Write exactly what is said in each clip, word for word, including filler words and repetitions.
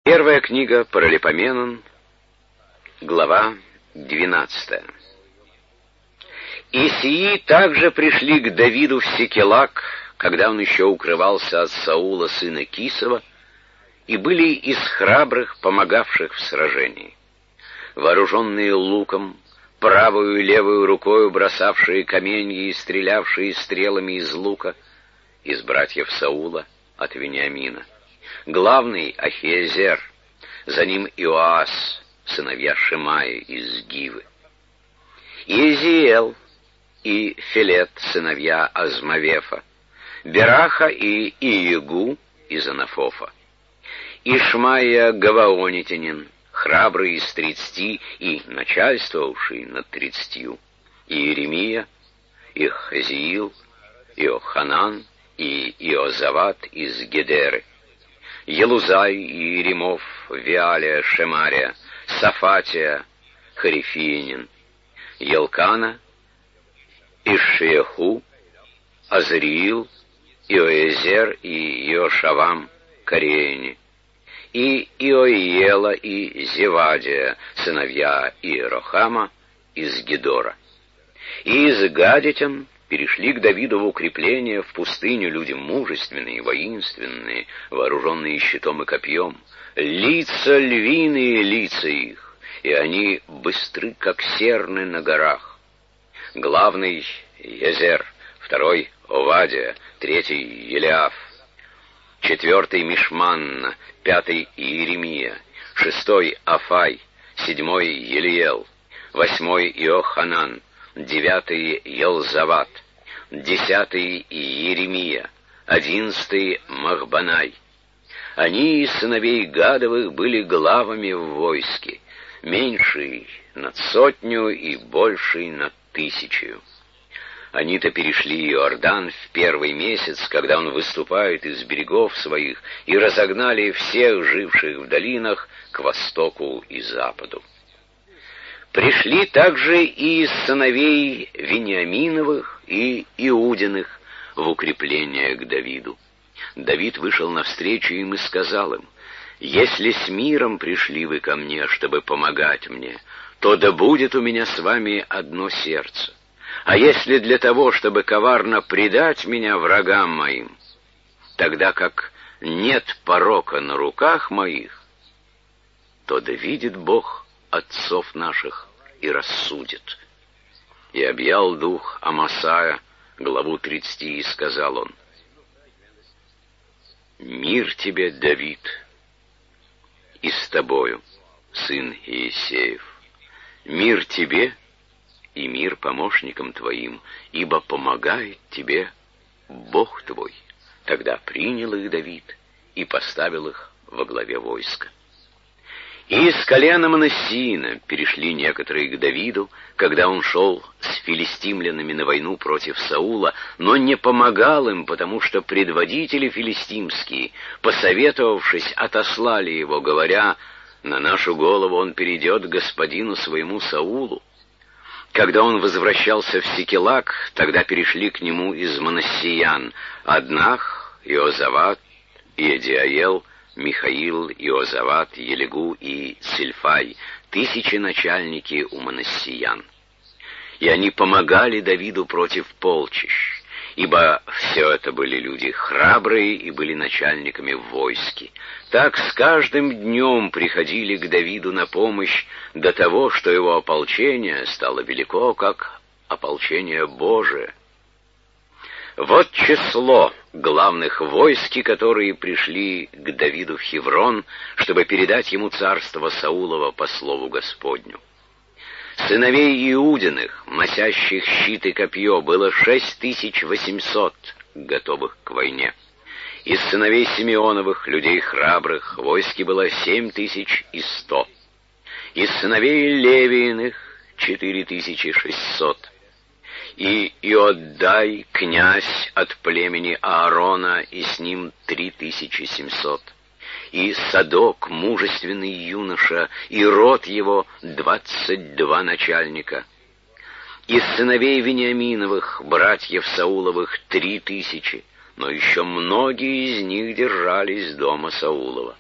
Первая книга Паралипоменон, глава двенадцатая. И сии также пришли к Давиду в Сикелаг, когда он еще укрывался от Саула, сына Кисова, и были из храбрых, помогавших в сражении. Вооруженные луком, правую и левую рукою бросавшие каменья и стрелявшие стрелами из лука, из братьев Саула от Вениамина. Главный — Ахиезер, за ним Иоас, сыновья Шимаи из Гивы. Иезиэл и Фелет, сыновья Азмавефа, Бераха и Иегу из Анафофа, Ишмаия Гаваонитянин, храбрый из тридцати и начальствовавший над тридцатью, Иеремия, Ихазиил, Иоханан и Иозават из Гедеры, Елузай и Иеремов, Виалия, Шемария, Сафатия, Харифиянин, Елкана, Ишшиеху, Азриил, Иоэзер и Иошавам, Кореяне, и Иоиела и Зевадия, сыновья Иерохама из Гедора. И из гадитян перешли к Давиду в укрепление в пустыню люди мужественные, воинственные, вооруженные щитом и копьем, лица львиные лица их, и они быстры, как серны на горах. Главный — Езер, второй — Овадия, третий — Елиаф, четвертый — Мишманна, пятый — Иеремия, шестой — Афай, седьмой — Елиел, восьмой — Иоханан, девятый — Елзават, десятый — Иеремия, одиннадцатый — Махбанай. Они из сыновей Гадовых были главами в войске, меньший над сотню и больший над тысячью. Они-то перешли Иордан в первый месяц, когда он выступает из берегов своих, и разогнали всех живших в долинах к востоку и западу. Пришли также и из сыновей Вениаминовых и Иудиных в укрепление к Давиду. Давид вышел навстречу им и сказал им: «Если с миром пришли вы ко мне, чтобы помогать мне, то да будет у меня с вами одно сердце. А если для того, чтобы коварно предать меня врагам моим, тогда как нет порока на руках моих, то да видит Бог отцов наших и рассудит». И объял дух Амасая, главу тридцати, и сказал он: «Мир тебе, Давид, и с тобою, сын Иессеев, мир тебе и мир помощникам твоим, ибо помогает тебе Бог твой». Тогда принял их Давид и поставил их во главе войска. И из колена Манассиина перешли некоторые к Давиду, когда он шел с филистимлянами на войну против Саула, но не помогал им, потому что предводители филистимские, посоветовавшись, отослали его, говоря: «На нашу голову он перейдет к господину своему Саулу». Когда он возвращался в Сикелаг, тогда перешли к нему из Манассиян Аднах, Иозават, Иедиаел, Михаил, Иозават, Елигу и Сильфай, тысячи начальники у Манассиян. И они помогали Давиду против полчищ, ибо все это были люди храбрые и были начальниками в войске. Так с каждым днем приходили к Давиду на помощь до того, что его ополчение стало велико, как ополчение Божие. Вот число главных войск, которые пришли к Давиду в Хеврон, чтобы передать ему царство Саулова по слову Господню. Сыновей Иудиных, носящих щит и копье, было шесть тысяч восемьсот, готовых к войне. Из сыновей Симеоновых, людей храбрых, войски было семь тысяч и сто. Из сыновей Левииных четыре тысячи шестьсот. И Иоддай, князь от племени Аарона, и с ним три тысячи семьсот. И Садок, мужественный юноша, и род его двадцать два начальника. Из сыновей Вениаминовых, братьев Сауловых, три тысячи, но еще многие из них держались дома Саулова.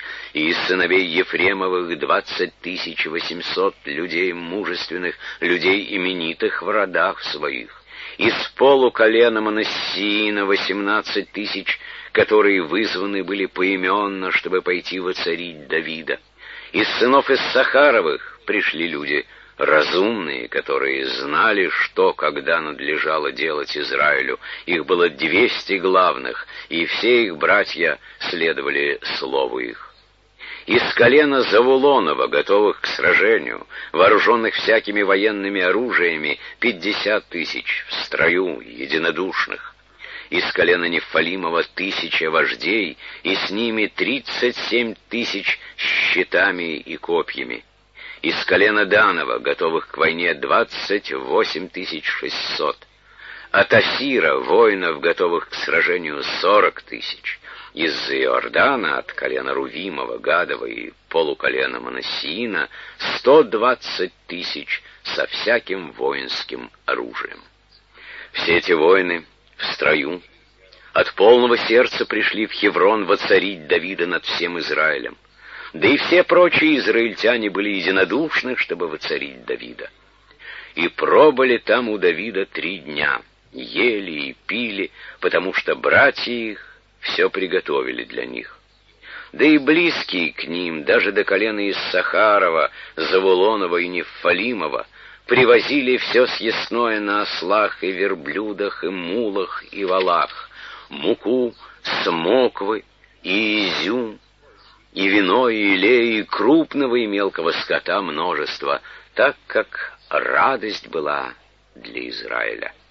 И из сыновей Ефремовых двадцать тысяч восемьсот людей мужественных, людей именитых в родах своих. Из полуколена Манассиина восемнадцать тысяч, которые вызваны были поименно, чтобы пойти воцарить Давида. Из сынов Иссахаровых пришли люди разумные, которые знали, что когда надлежало делать Израилю. Их было двести главных, и все их братья следовали слову их. Из колена Завулонова, готовых к сражению, вооруженных всякими военными оружиями, пятьдесят тысяч в строю, единодушных. Из колена Нефалимова тысяча вождей, и с ними тридцать семь тысяч щитами и копьями. Из колена Данова, готовых к войне, двадцать восемь тысяч шестьсот. От Асира, воинов, готовых к сражению, сорок тысяч. Из Иордана, от колена Рувимова, Гадова и полуколена Манассиина, сто двадцать тысяч со всяким воинским оружием. Все эти воины в строю от полного сердца пришли в Хеврон воцарить Давида над всем Израилем. Да и все прочие израильтяне были единодушны, чтобы воцарить Давида. И пробыли там у Давида три дня, ели и пили, потому что братья их все приготовили для них. Да и близкие к ним, даже до колена Иссахарова, Завулонова и Нефалимова, привозили все съестное на ослах и верблюдах, и мулах, и валах, муку, смоквы и изюм, и вино, и илей, и крупного и мелкого скота множество, так как радость была для Израиля.